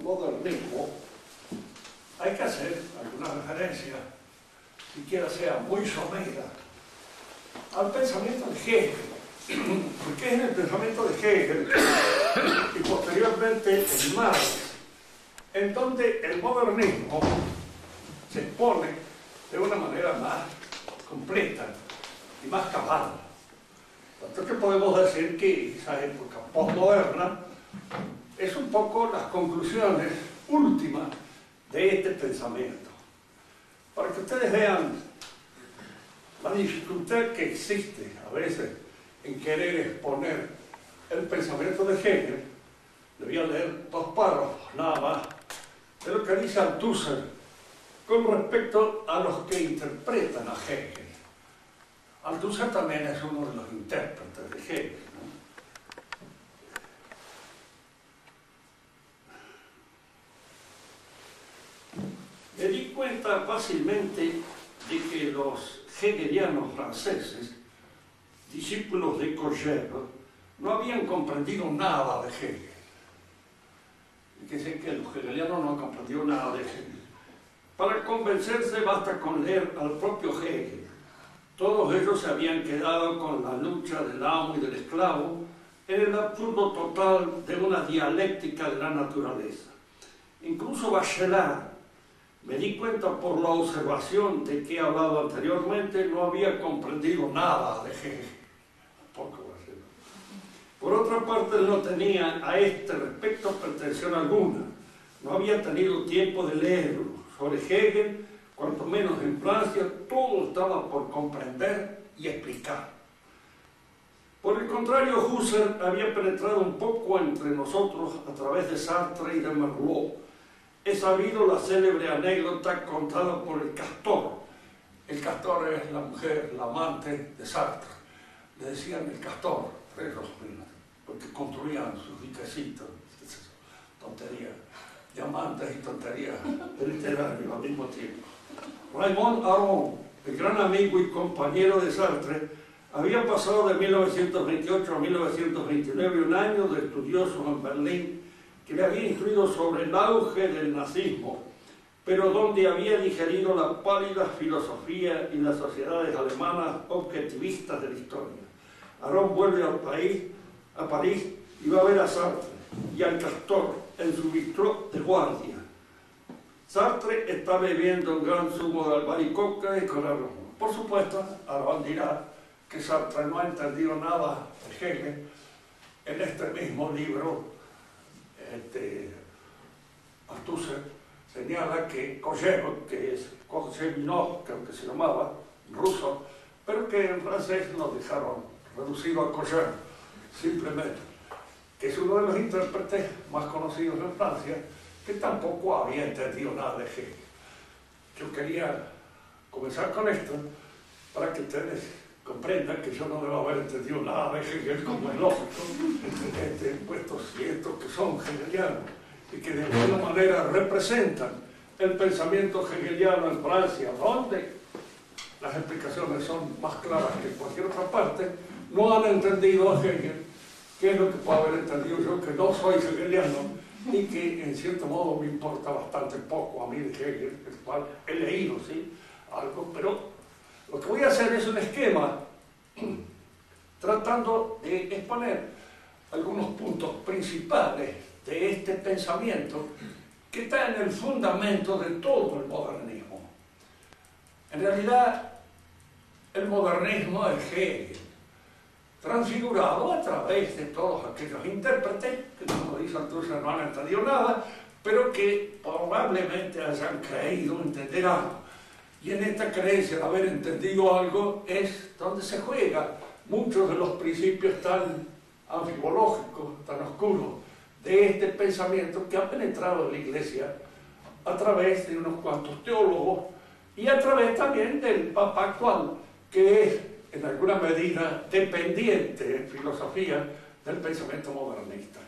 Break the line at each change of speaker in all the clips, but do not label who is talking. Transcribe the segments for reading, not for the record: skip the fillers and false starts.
modernismo, hay que hacer alguna referencia, siquiera sea muy somera, al pensamiento de Hegel, porque es en el pensamiento de Hegel y posteriormente en Marx, en donde el modernismo se expone de una manera más completa y más cabal. Tanto que podemos decir que esa época postmoderna es un poco las conclusiones últimas de este pensamiento. Para que ustedes vean la dificultad que existe a veces en querer exponer el pensamiento de Hegel, le voy a leer 2 párrafos nada más de lo que dice Althusser con respecto a los que interpretan a Hegel. Althusser también es uno de los intérpretes de Hegel, ¿no? Me di cuenta fácilmente de que los hegelianos franceses, discípulos de Cogère, no habían comprendido nada de Hegel. Fíjense que los hegelianos no han comprendido nada de Hegel. Para convencerse basta con leer al propio Hegel. Todos ellos se habían quedado con la lucha del amo y del esclavo en el absurdo total de una dialéctica de la naturaleza. Incluso Bachelard, me di cuenta por la observación de que he hablado anteriormente, no había comprendido nada de Hegel. Tampoco Bachelard. Por otra parte, él no tenía a este respecto pretensión alguna. No había tenido tiempo de leerlo. Sobre Hegel, cuanto menos en Francia, todo estaba por comprender y explicar. Por el contrario, Husserl había penetrado un poco entre nosotros a través de Sartre y de Merleau. He sabido la célebre anécdota contada por el Castor. El Castor es la mujer, la amante de Sartre. Le decían el Castor, porque construían sus diquecitos, tonterías. Diamantes y tonterías literarias al mismo tiempo. Raymond Aron, el gran amigo y compañero de Sartre, había pasado de 1928 a 1929 un año de estudioso en Berlín que le había instruido sobre el auge del nazismo, pero donde había digerido la pálida filosofía y las sociedades alemanas objetivistas de la historia. Aron vuelve a París y va a ver a Sartre y al Castor en su bistró de guardia. Sartre está bebiendo un gran zumo de albaricoque y con aroma. Por supuesto, Aron dirá que Sartre no ha entendido nada de Hegel. En este mismo libro, Althusser señala que Cogère, que es Kozeminov, creo que se llamaba, ruso, pero que en francés lo dejaron reducido a Cogère, simplemente, que es uno de los intérpretes más conocidos en Francia, que tampoco había entendido nada de Hegel. Yo quería comenzar con esto para que ustedes comprendan que yo no debo haber entendido nada de Hegel, como es lógico, puestos ciertos que son hegelianos y que de alguna manera representan el pensamiento hegeliano en Francia, donde las explicaciones son más claras que en cualquier otra parte, no han entendido a Hegel. ¿Qué es lo que puedo haber entendido yo, que no soy hegeliano y que en cierto modo me importa bastante poco a mí de Hegel, el cual he leído, ¿sí?, algo, pero lo que voy a hacer es un esquema tratando de exponer algunos puntos principales de este pensamiento que está en el fundamento de todo el modernismo. En realidad, el modernismo es Hegel, transfigurado a través de todos aquellos intérpretes que, como dice Althusser, no han entendido nada, pero que probablemente hayan creído entender algo. Y en esta creencia de haber entendido algo es donde se juega muchos de los principios tan anfibológicos, tan oscuros, de este pensamiento que ha penetrado en la Iglesia a través de unos cuantos teólogos y a través también del Papa actual, que es en alguna medida dependiente en filosofía del pensamiento modernista.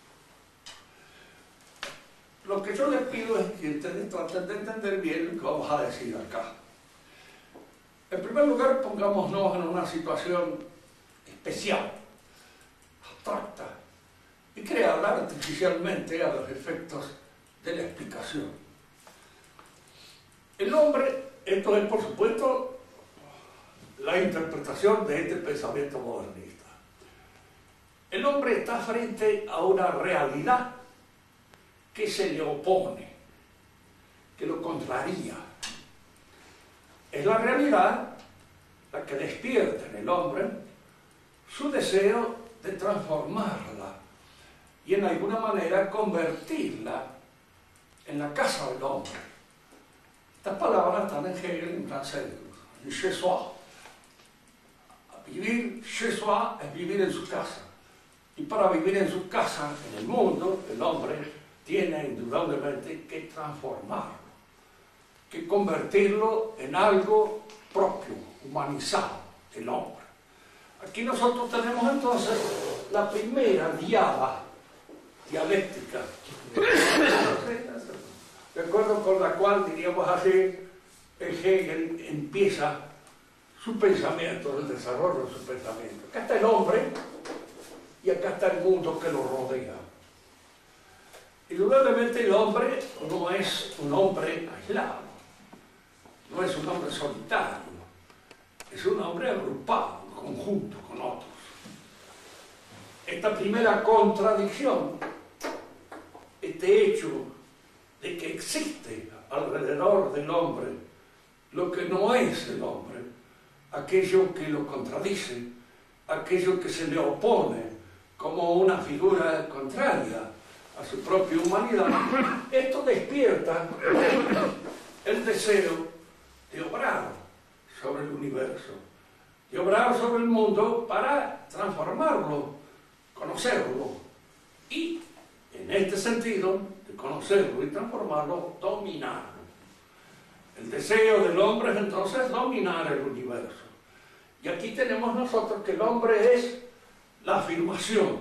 Lo que yo les pido es que ustedes traten de entender bien lo que vamos a decir acá. En primer lugar, pongámonos en una situación especial, abstracta, y creada artificialmente a los efectos de la explicación. El hombre, esto es por supuesto la interpretación de este pensamiento modernista. El hombre está frente a una realidad que se le opone, que lo contraría. Es la realidad la que despierta en el hombre su deseo de transformarla y en alguna manera convertirla en la casa del hombre. Estas palabras están en Hegel en francés, en chez soi. Vivir chez soi es vivir en su casa. Y para vivir en su casa, en el mundo, el hombre tiene indudablemente que transformarlo, que convertirlo en algo propio, humanizado, el hombre. Aquí nosotros tenemos entonces la primera diada dialéctica, de acuerdo con la cual, diríamos así, Hegel empieza su pensamiento, el desarrollo de su pensamiento. Acá está el hombre y acá está el mundo que lo rodea. Indudablemente el hombre no es un hombre aislado, no es un hombre solitario, es un hombre agrupado, en conjunto con otros. Esta primera contradicción, este hecho de que existe alrededor del hombre lo que no es el hombre, aquello que lo contradice, aquello que se le opone como una figura contraria a su propia humanidad, esto despierta el deseo de obrar sobre el universo, de obrar sobre el mundo para transformarlo, conocerlo y, en este sentido, de conocerlo y transformarlo, dominarlo. El deseo del hombre es entonces dominar el universo. Y aquí tenemos nosotros que el hombre es la afirmación.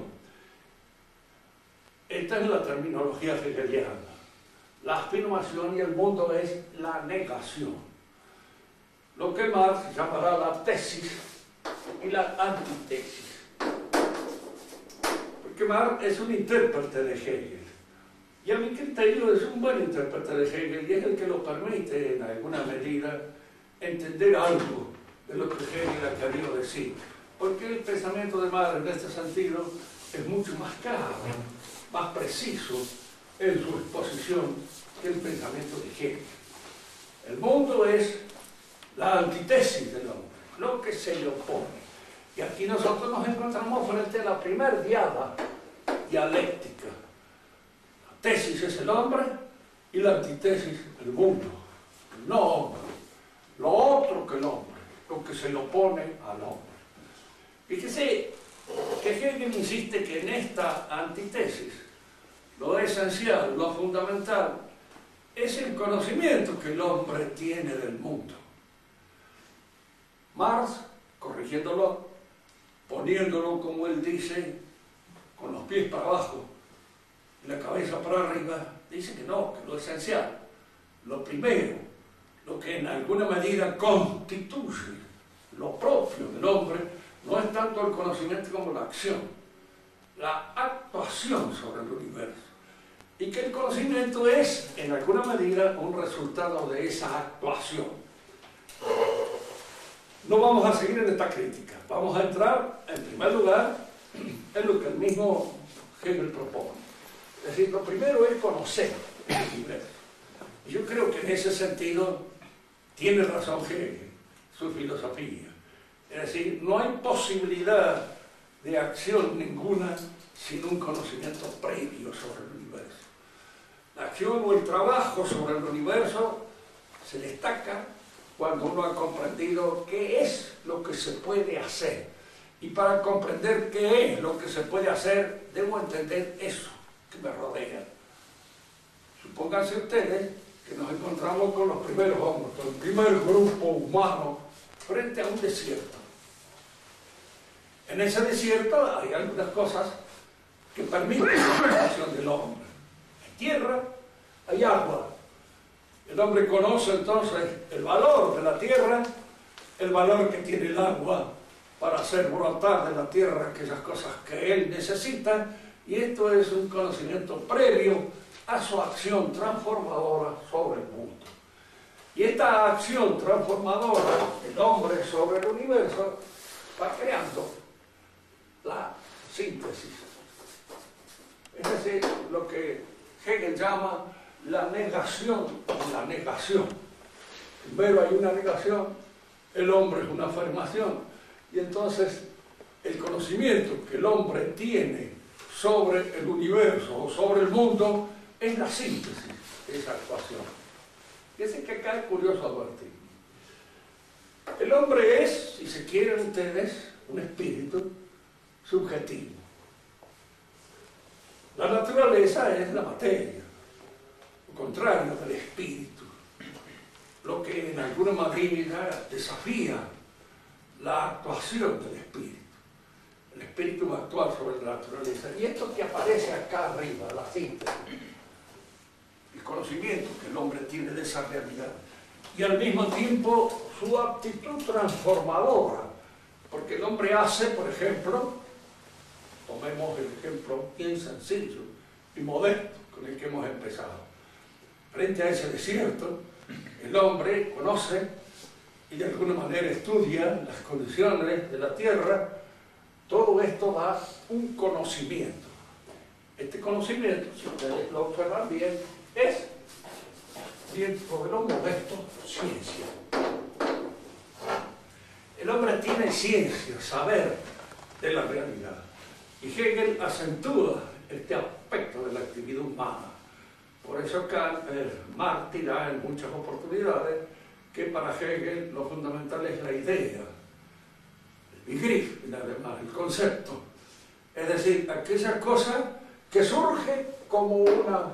Esta es la terminología hegeliana. La afirmación y el mundo es la negación. Lo que Marx llamará la tesis y la antitesis. Porque Marx es un intérprete de Hegel. Y a mi criterio es un buen intérprete de Hegel y es el que lo permite, en alguna medida, entender algo de lo que Hegel ha querido decir. Porque el pensamiento de Marx en este sentido es mucho más claro, más preciso en su exposición que el pensamiento de Hegel. El mundo es la antitesis del hombre, lo que se le opone. Y aquí nosotros nos encontramos frente a la primera diada dialéctica. La tesis es el hombre y la antitesis el mundo, el no hombre, lo otro que el hombre, lo que se le opone al hombre. Fíjese que Hegel insiste que en esta antitesis lo esencial, lo fundamental, es el conocimiento que el hombre tiene del mundo. Marx, corrigiéndolo, poniéndolo, como él dice, con los pies para abajo y la cabeza para arriba, dice que no, que lo esencial, lo primero, lo que en alguna medida constituye lo propio del hombre, no es tanto el conocimiento como la acción, la actuación sobre el universo. Y que el conocimiento es, en alguna medida, un resultado de esa actuación. No vamos a seguir en esta crítica, vamos a entrar, en primer lugar, en lo que el mismo Hegel propone. Es decir, lo primero es conocer el universo. Y yo creo que en ese sentido tiene razón Hegel, su filosofía. Es decir, no hay posibilidad de acción ninguna sin un conocimiento previo sobre el universo. La acción o el trabajo sobre el universo se destaca cuando uno ha comprendido qué es lo que se puede hacer. Y para comprender qué es lo que se puede hacer, debo entender eso que me rodea. Supónganse ustedes que nos encontramos con los primeros hombres, con el primer grupo humano, frente a un desierto. En ese desierto hay algunas cosas que permiten la acción del hombre. Hay tierra, hay agua. El hombre conoce entonces el valor de la tierra, el valor que tiene el agua para hacer brotar de la tierra aquellas cosas que él necesita, y esto es un conocimiento previo a su acción transformadora sobre el mundo. Y esta acción transformadora del hombre sobre el universo va creando la síntesis. Es decir, lo que Hegel llama la negación de la negación. Primero hay una negación, el hombre es una afirmación, y entonces el conocimiento que el hombre tiene sobre el universo o sobre el mundo es la síntesis de esa actuación. Fíjense que acá es curioso advertir. El hombre es, si se quieren ustedes, un espíritu subjetivo. La naturaleza es la materia, lo contrario del espíritu, lo que en alguna medida desafía la actuación del espíritu. El espíritu va a actuar sobre la naturaleza. Y esto que aparece acá arriba, la síntesis, el conocimiento que el hombre tiene de esa realidad, y al mismo tiempo su aptitud transformadora, porque el hombre hace, por ejemplo, tomemos el ejemplo bien sencillo y modesto con el que hemos empezado. Frente a ese desierto, el hombre conoce y de alguna manera estudia las condiciones de la tierra. Todo esto da un conocimiento. Este conocimiento, si ustedes lo observan bien, es, dentro de lo modesto, ciencia. El hombre tiene ciencia, saber de la realidad. Y Hegel acentúa este aspecto de la actividad humana. Por eso Marx dirá en muchas oportunidades que para Hegel lo fundamental es la idea, el Begriff, además, el concepto. Es decir, aquella cosa que surge como una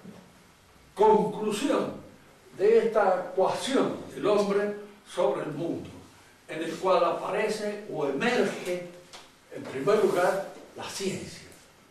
conclusión de esta actuación del hombre sobre el mundo, en el cual aparece o emerge, en primer lugar, la ciencia.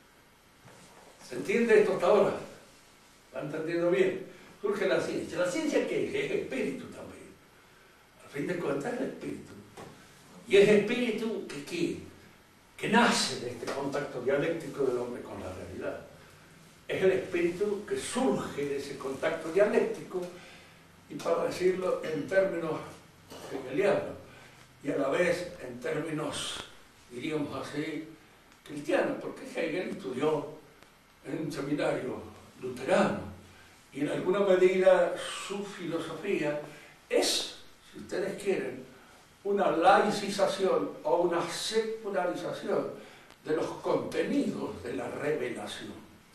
¿Se entiende esto hasta ahora? ¿Está entendiendo bien? Surge la ciencia. ¿La ciencia qué es? Es espíritu también. Al fin de cuentas es el espíritu. Y es espíritu que nace de este contacto dialéctico del hombre con la realidad. Es el espíritu que surge de ese contacto dialéctico, y para decirlo en términos hegelianos, y a la vez en términos, diríamos así, cristianos, porque Hegel estudió en un seminario luterano, y en alguna medida su filosofía es, si ustedes quieren, una laicización o una secularización de los contenidos de la revelación.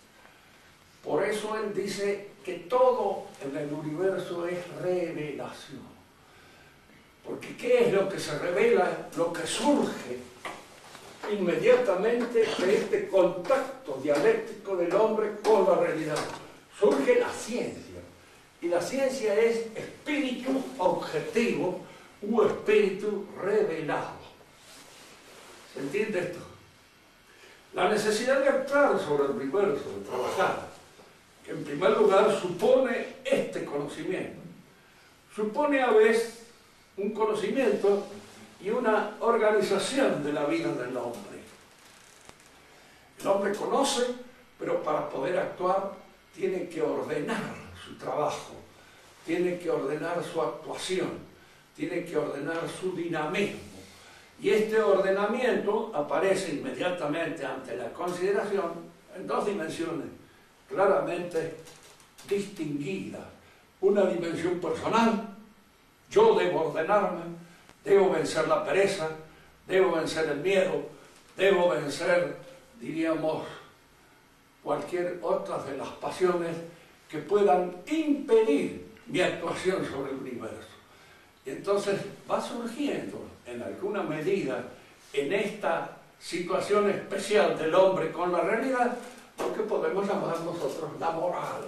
Por eso él dice que todo en el universo es revelación. Porque ¿qué es lo que se revela? Lo que surge inmediatamente de este contacto dialéctico del hombre con la realidad. Surge la ciencia. Y la ciencia es espíritu objetivo u espíritu revelado. ¿Se entiende esto? La necesidad de actuar sobre el universo, de trabajar, que en primer lugar supone este conocimiento. Supone a veces un conocimiento y una organización de la vida del hombre. El hombre conoce, pero para poder actuar tiene que ordenar su trabajo, tiene que ordenar su actuación, tiene que ordenar su dinamismo. Y este ordenamiento aparece inmediatamente ante la consideración en dos dimensiones claramente distinguidas. Una dimensión personal: yo debo ordenarme, debo vencer la pereza, debo vencer el miedo, debo vencer, diríamos, cualquier otra de las pasiones que puedan impedir mi actuación sobre el universo. Y entonces va surgiendo, en alguna medida, en esta situación especial del hombre con la realidad, lo que podemos llamar nosotros la moral.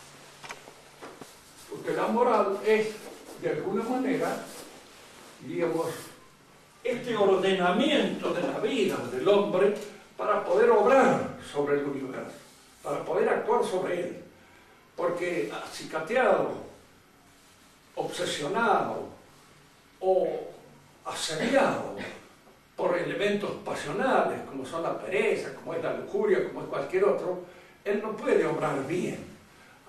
Porque la moral es, de alguna manera, diríamos, este ordenamiento de la vida del hombre para poder obrar sobre el universo, para poder actuar sobre él. Porque acicateado, obsesionado o asediado por elementos pasionales, como son la pereza, como es la lujuria, como es cualquier otro, él no puede obrar bien.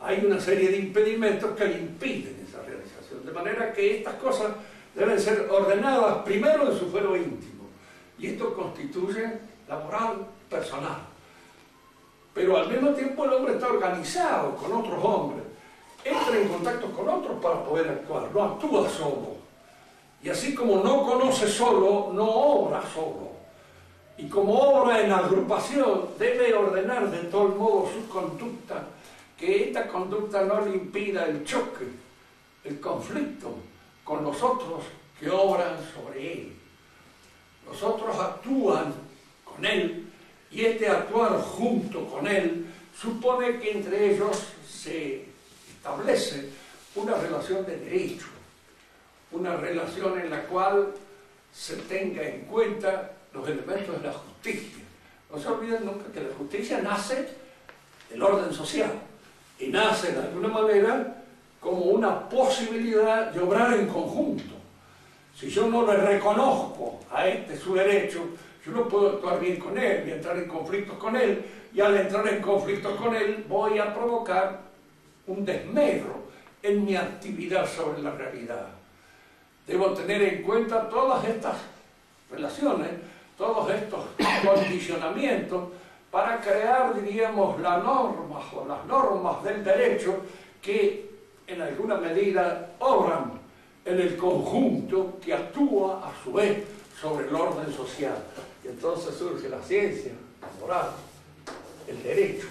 hay una serie de impedimentos que le impiden esa realización. De manera que estas cosas deben ser ordenadas primero en su fuero íntimo. Y esto constituye la moral personal. Pero al mismo tiempo el hombre está organizado con otros hombres. Entra en contacto con otros para poder actuar. No actúa solo. Y así como no conoce solo, no obra solo. Y como obra en agrupación, debe ordenar de todo modo su conducta, que esta conducta no le impida el choque, el conflicto con los otros que obran sobre él. Los otros actúan con él, y este actuar junto con él supone que entre ellos se establece una relación de derecho, una relación en la cual se tenga en cuenta los elementos de la justicia. No se olviden nunca que la justicia nace del orden social y nace de alguna manera como una posibilidad de obrar en conjunto. Si yo no le reconozco a este su derecho, yo no puedo actuar bien con él, voy a entrar en conflictos con él, y al entrar en conflictos con él voy a provocar un desmedro en mi actividad sobre la realidad. Debo tener en cuenta todas estas relaciones, todos estos condicionamientos, para crear, diríamos, las normas o las normas del derecho que en alguna medida obran en el conjunto que actúa a su vez sobre el orden social. Y entonces surge la ciencia, la moral, el derecho.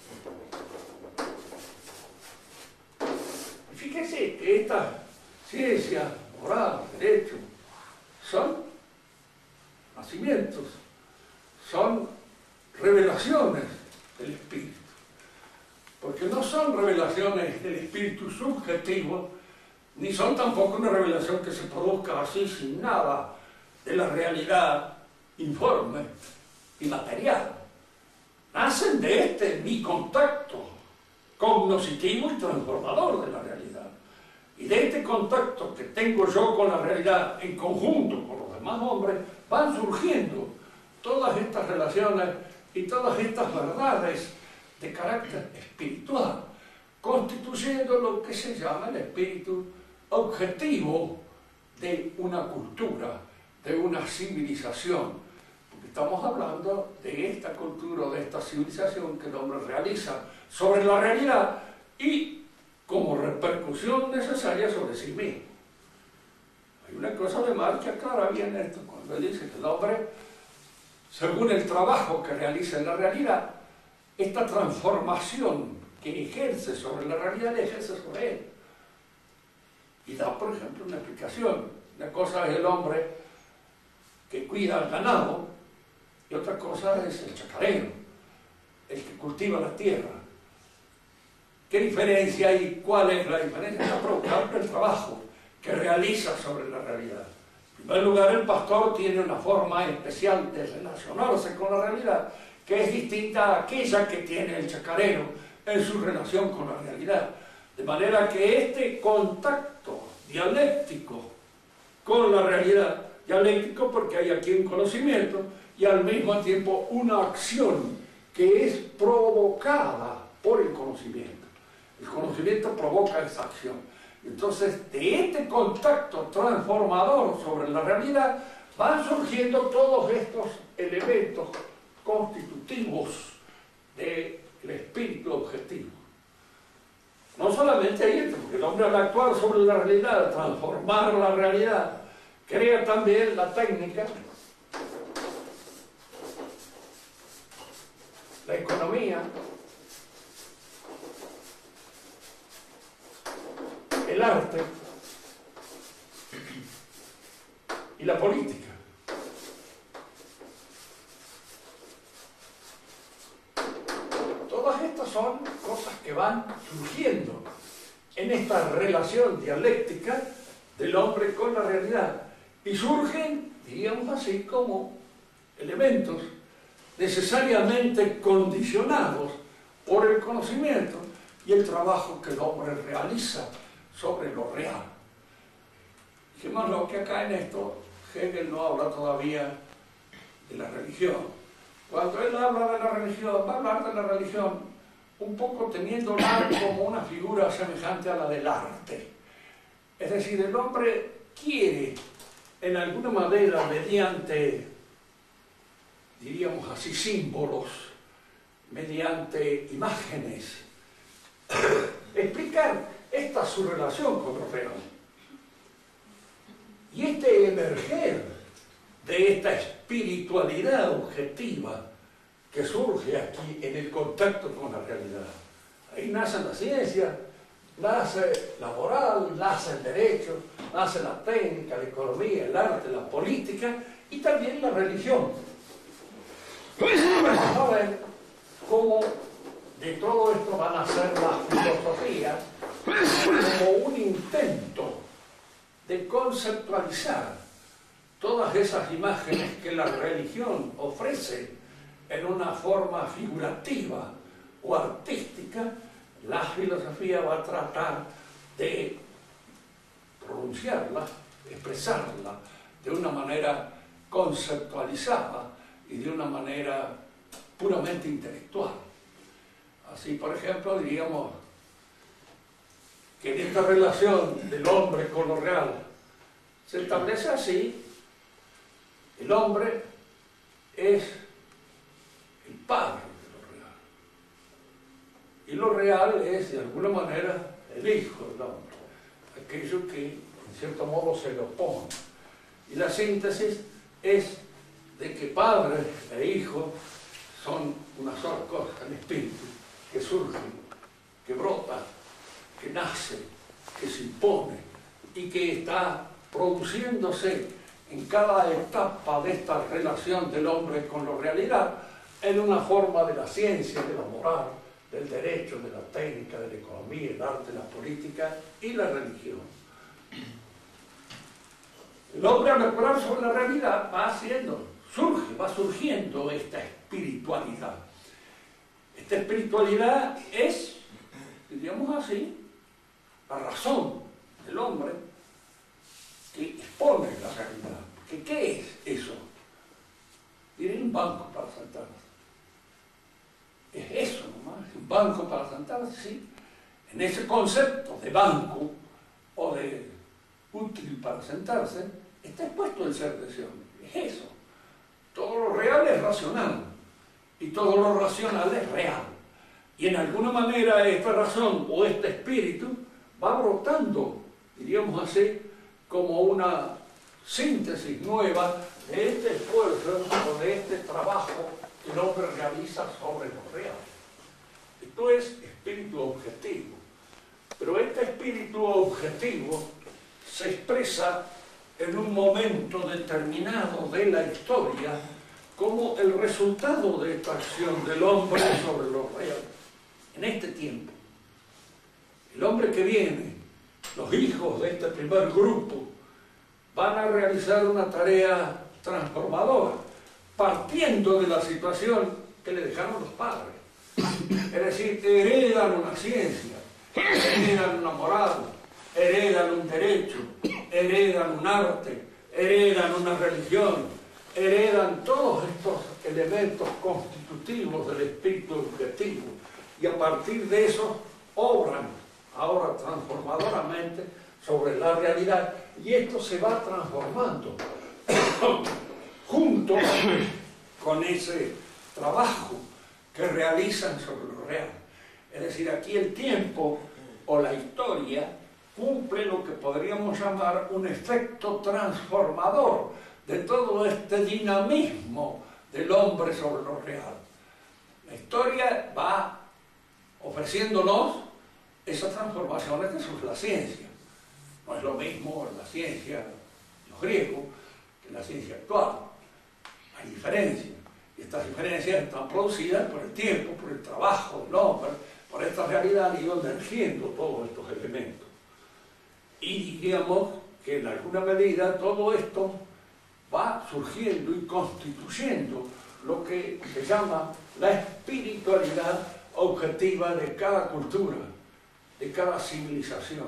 Y fíjense que esta ciencia, moral, derecho, son nacimientos, son revelaciones del espíritu. Porque no son revelaciones del espíritu subjetivo, ni son tampoco una revelación que se produzca así sin nada de la realidad informe y material. Nacen de mi contacto cognoscitivo y transformador de la realidad. Y de este contacto que tengo yo con la realidad en conjunto con los demás hombres, van surgiendo todas estas relaciones y todas estas verdades de carácter espiritual, constituyendo lo que se llama el espíritu objetivo de una cultura, de una civilización. Porque estamos hablando de esta cultura o de esta civilización que el hombre realiza sobre la realidad y como repercusión necesaria sobre sí mismo. Hay una cosa de marcha clara bien esto, cuando él dice que el hombre, según el trabajo que realiza en la realidad, esta transformación que ejerce sobre la realidad, la ejerce sobre él. Y da, por ejemplo, una explicación. Una cosa es el hombre que cuida al ganado y otra cosa es el chacarero, el que cultiva la tierra. ¿Qué diferencia hay? ¿Cuál es la diferencia? Está provocada por el trabajo que realiza sobre la realidad. En primer lugar, el pastor tiene una forma especial de relacionarse con la realidad que es distinta a aquella que tiene el chacarero en su relación con la realidad. De manera que este contacto dialéctico con la realidad, dialéctico porque hay aquí un conocimiento y al mismo tiempo una acción que es provocada por el conocimiento. El conocimiento provoca esa acción. Entonces, de este contacto transformador sobre la realidad van surgiendo todos estos elementos constitutivos del espíritu objetivo. No solamente hay esto, porque el hombre al actuar sobre la realidad, transformar la realidad, crea también la técnica, la economía, el arte y la política. Todas estas son cosas que van surgiendo en esta relación dialéctica del hombre con la realidad y surgen, diríamos así, como elementos necesariamente condicionados por el conocimiento y el trabajo que el hombre realiza sobre lo real. Fijémonos que acá en esto Hegel no habla todavía de la religión. Cuando él habla de la religión, va a hablar de la religión un poco teniéndola como una figura semejante a la del arte. Es decir, el hombre quiere, en alguna manera, mediante, diríamos así, símbolos, mediante imágenes, explicar esta su relación con lo real. Y este emerger de esta espiritualidad objetiva que surge aquí en el contacto con la realidad. Ahí nace la ciencia, nace la moral, nace el derecho, nace la técnica, la economía, el arte, la política y también la religión. Vamos a ver cómo de todo esto van a nacer la filosofía como un intento de conceptualizar todas esas imágenes que la religión ofrece en una forma figurativa o artística. La filosofía va a tratar de pronunciarla, expresarla de una manera conceptualizada y de una manera puramente intelectual. Así, por ejemplo, diríamos que en esta relación del hombre con lo real se establece así: el hombre es el padre de lo real, y lo real es, de alguna manera, el hijo del hombre, aquello que, en cierto modo, se le opone. Y la síntesis es de que padre e hijo son una sola cosa, el espíritu, que surge, que brota, que nace, que se impone y que está produciéndose en cada etapa de esta relación del hombre con la realidad en una forma de la ciencia, de la moral, del derecho, de la técnica, de la economía, el arte, la política y la religión. El hombre, al operar sobre la realidad, va surgiendo esta espiritualidad. Esta espiritualidad es, diríamos así, la razón del hombre que expone la realidad. ¿Qué es eso? Tiene un banco para sentarse. Es eso nomás, un banco para sentarse, sí. En ese concepto de banco o de útil para sentarse, está expuesto el ser de ese hombre. Es eso. Todo lo real es racional y todo lo racional es real. Y en alguna manera esta razón o este espíritu va brotando, diríamos así, como una síntesis nueva de este esfuerzo o de este trabajo que el hombre realiza sobre lo real. Esto es espíritu objetivo. Pero este espíritu objetivo se expresa en un momento determinado de la historia como el resultado de esta acción del hombre sobre lo real. En este tiempo, el hombre que viene, los hijos de este primer grupo, van a realizar una tarea transformadora, partiendo de la situación que le dejaron los padres. Es decir, heredan una ciencia, heredan una moral, heredan un derecho, heredan un arte, heredan una religión, heredan todos estos elementos constitutivos del espíritu objetivo y a partir de eso obran ahora transformadoramente sobre la realidad y esto se va transformando junto con ese trabajo que realizan sobre lo real. Es decir, aquí el tiempo o la historia cumple lo que podríamos llamar un efecto transformador de todo este dinamismo del hombre sobre lo real. La historia va ofreciéndonos esas transformaciones que surge la ciencia. No es lo mismo la ciencia de los griegos que la ciencia actual. Hay diferencias. Y estas diferencias están producidas por el tiempo, por el trabajo del hombre, por esta realidad han ido emergiendo todos estos elementos. Y diríamos que en alguna medida todo esto va surgiendo y constituyendo lo que se llama la espiritualidad objetiva de cada cultura, de cada civilización.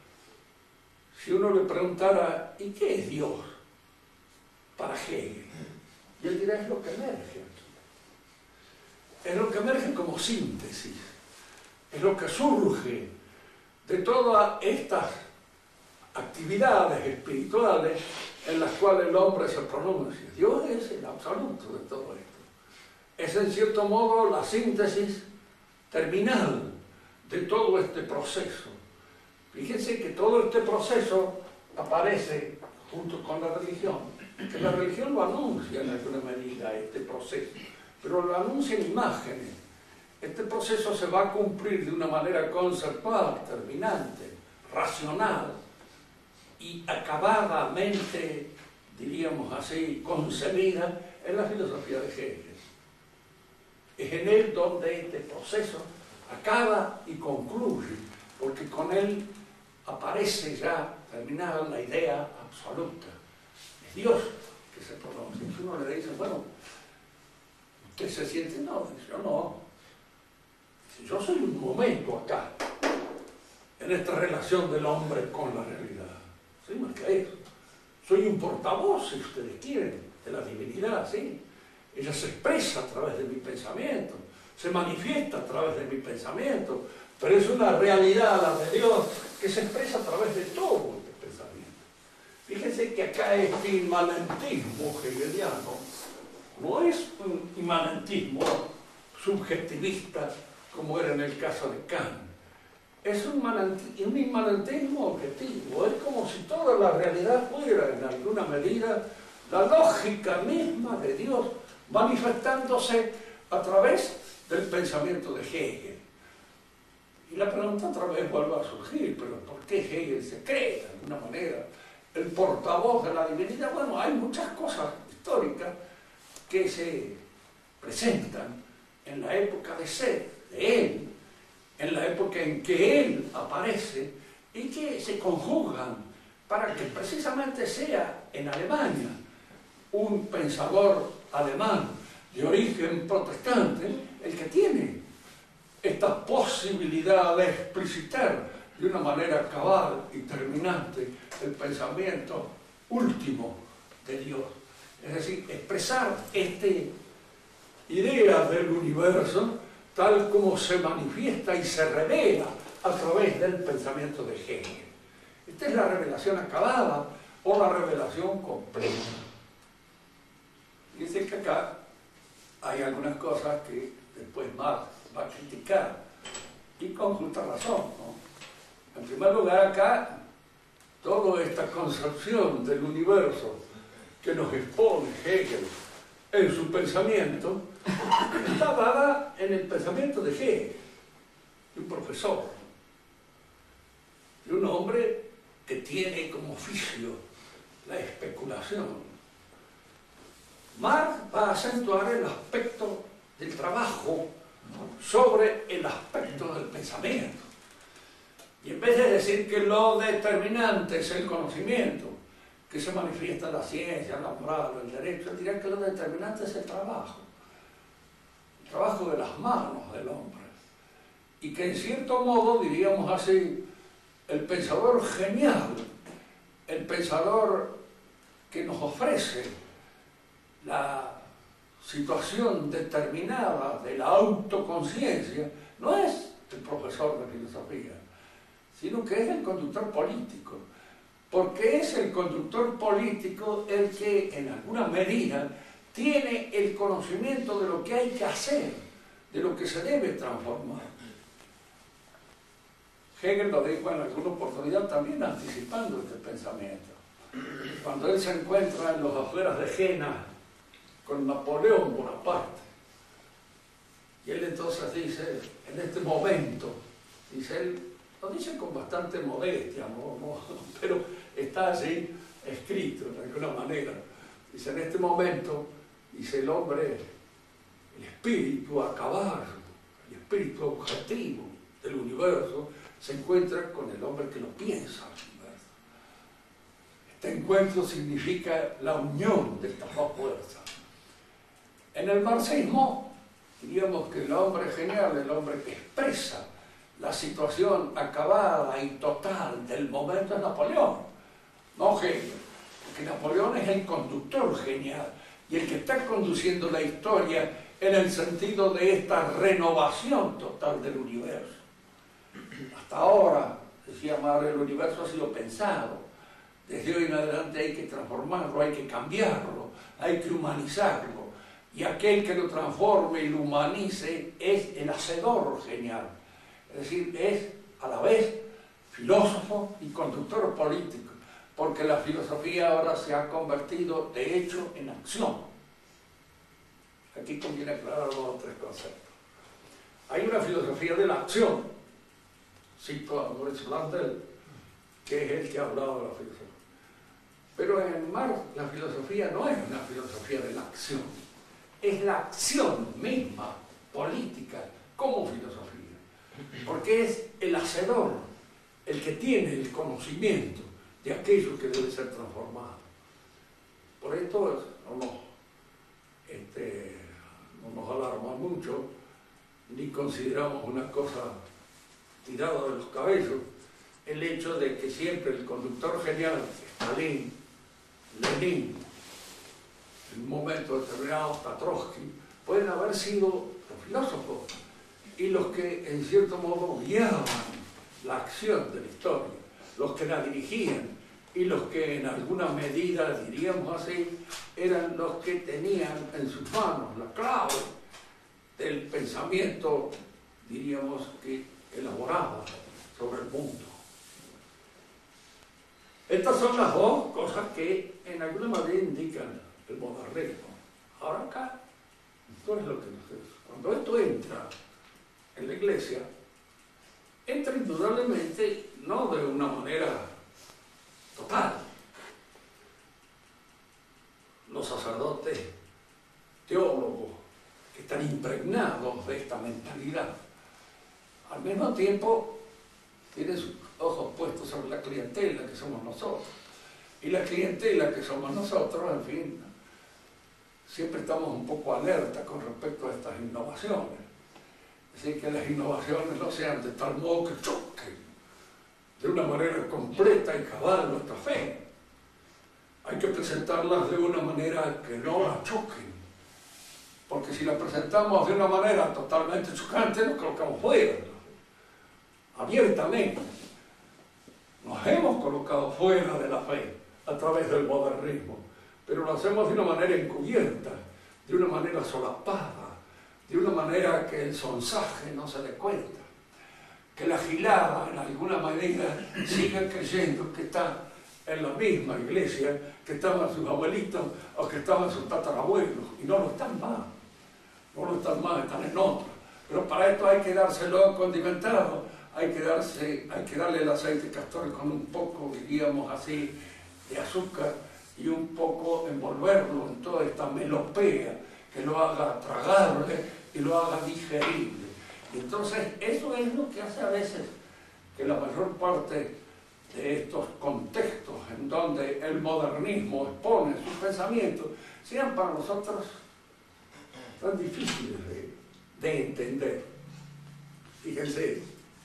Si uno le preguntara, ¿y qué es Dios para Hegel? Y él dirá, es lo que emerge aquí. Es lo que emerge como síntesis. es lo que surge de todas estas actividades espirituales en las cuales el hombre se pronuncia. Dios es el absoluto de todo esto. Es en cierto modo la síntesis terminal de todo este proceso. Fíjense que todo este proceso aparece junto con la religión, que la religión lo anuncia en alguna medida, este proceso, pero lo anuncia en imágenes. Este proceso se va a cumplir de una manera conceptual, terminante, racional y acabadamente, diríamos así, concebida en la filosofía de Hegel. Es en él donde este proceso acaba y concluye, porque con él aparece ya terminada la idea absoluta. Es Dios que se pronuncia. Si uno le dice, bueno, ¿usted se siente? No, dice, yo no. Dice, yo soy un momento acá, en esta relación del hombre con la realidad. Soy más que eso. Soy un portavoz, si ustedes quieren, de la divinidad, ¿sí? Ella se expresa a través de mi pensamiento, se manifiesta a través de mi pensamiento, pero es una realidad, la de Dios, que se expresa a través de todo este pensamiento. Fíjense que acá este inmanentismo hegeliano no es un inmanentismo subjetivista como era en el caso de Kant. Es un inmanentismo objetivo. Es como si toda la realidad fuera, en alguna medida, la lógica misma de Dios manifestándose a través del pensamiento de Hegel. Y la pregunta otra vez vuelve a surgir, pero ¿por qué Hegel se cree de alguna manera el portavoz de la divinidad? Bueno, hay muchas cosas históricas que se presentan en la época de ser, de él, en la época en que él aparece y que se conjugan para que precisamente sea en Alemania un pensador alemán de origen protestante el que tiene esta posibilidad de explicitar de una manera cabal y terminante el pensamiento último de Dios. Es decir, expresar esta idea del universo tal como se manifiesta y se revela a través del pensamiento de Hegel. Esta es la revelación acabada o la revelación completa. Dice que acá hay algunas cosas que después Marx va a criticar, y con justa razón, ¿no? En primer lugar, acá, toda esta concepción del universo que nos expone Hegel en su pensamiento, está dada en el pensamiento de Hegel, de un profesor, de un hombre que tiene como oficio la especulación. Marx va a acentuar el aspecto del trabajo sobre el aspecto del pensamiento. Y en vez de decir que lo determinante es el conocimiento, que se manifiesta en la ciencia, la moral, el derecho, él dirá que lo determinante es el trabajo de las manos del hombre. Y que en cierto modo, diríamos así, el pensador genial, el pensador que nos ofrece la situación determinada de la autoconciencia, no es el profesor de filosofía, sino que es el conductor político, porque es el conductor político el que, en alguna medida, tiene el conocimiento de lo que hay que hacer, de lo que se debe transformar. Hegel lo dijo en alguna oportunidad también anticipando este pensamiento. Cuando él se encuentra en las afueras de Jena con Napoleón Bonaparte, y él entonces dice, en este momento, dice él, lo dice con bastante modestia, pero está así escrito de alguna manera, dice, en este momento, dice el hombre, el espíritu acabado, el espíritu objetivo del universo, se encuentra con el hombre que lo piensa. Este encuentro significa la unión de estas dos fuerzas. En el marxismo, diríamos que el hombre genial, el hombre que expresa la situación acabada y total del momento es Napoleón, no Hegel, porque Napoleón es el conductor genial y el que está conduciendo la historia en el sentido de esta renovación total del universo. Hasta ahora, decía Marx, el universo ha sido pensado. Desde hoy en adelante hay que transformarlo, hay que cambiarlo, hay que humanizarlo. Y aquel que lo transforme y lo humanice es el hacedor genial. Es decir, es a la vez filósofo y conductor político, porque la filosofía ahora se ha convertido de hecho en acción. Aquí conviene aclarar dos o tres conceptos. Hay una filosofía de la acción, cito a Maurice Blondel, que es el que ha hablado de la filosofía. Pero en Marx la filosofía no es una filosofía de la acción, es la acción misma política como filosofía, porque es el hacedor, el que tiene el conocimiento de aquello que debe ser transformado. Por esto no nos alarma mucho, ni consideramos una cosa tirada de los cabellos, el hecho de que siempre el conductor genial, Stalin, Lenin, en un momento determinado hasta Trotsky, pueden haber sido los filósofos y los que en cierto modo guiaban la acción de la historia, los que la dirigían y los que en alguna medida, diríamos así, eran los que tenían en sus manos la clave del pensamiento, diríamos, que elaboraba sobre el mundo. Estas son las dos cosas que en alguna manera indican el modernismo. Ahora acá, esto es lo que cuando esto entra en la Iglesia, entra indudablemente no de una manera total. Los sacerdotes teólogos que están impregnados de esta mentalidad, al mismo tiempo tienen sus ojos puestos sobre la clientela que somos nosotros. Y la clientela que somos nosotros, en fin, siempre estamos un poco alerta con respecto a estas innovaciones. Es decir, que las innovaciones no sean de tal modo que choquen de una manera completa y cabal nuestra fe. Hay que presentarlas de una manera que no la choquen, porque si la presentamos de una manera totalmente chocante, nos colocamos fuera, abiertamente. Nos hemos colocado fuera de la fe a través del modernismo, pero lo hacemos de una manera encubierta, de una manera solapada, de una manera que el sonsaje no se dé cuenta, que la gilada en alguna manera siga creyendo que está en la misma iglesia que estaban sus abuelitos o que estaban sus tatarabuelos, y no lo están más, están en otra. Pero para esto hay que dárselo condimentado, hay que darle el aceite castor con un poco, diríamos así, de azúcar y un poco envolverlo en toda esta melopea que lo haga tragable y lo haga digerible. Y entonces eso es lo que hace a veces que la mayor parte de estos contextos en donde el modernismo expone sus pensamientos sean para nosotros tan difíciles de entender. Fíjense,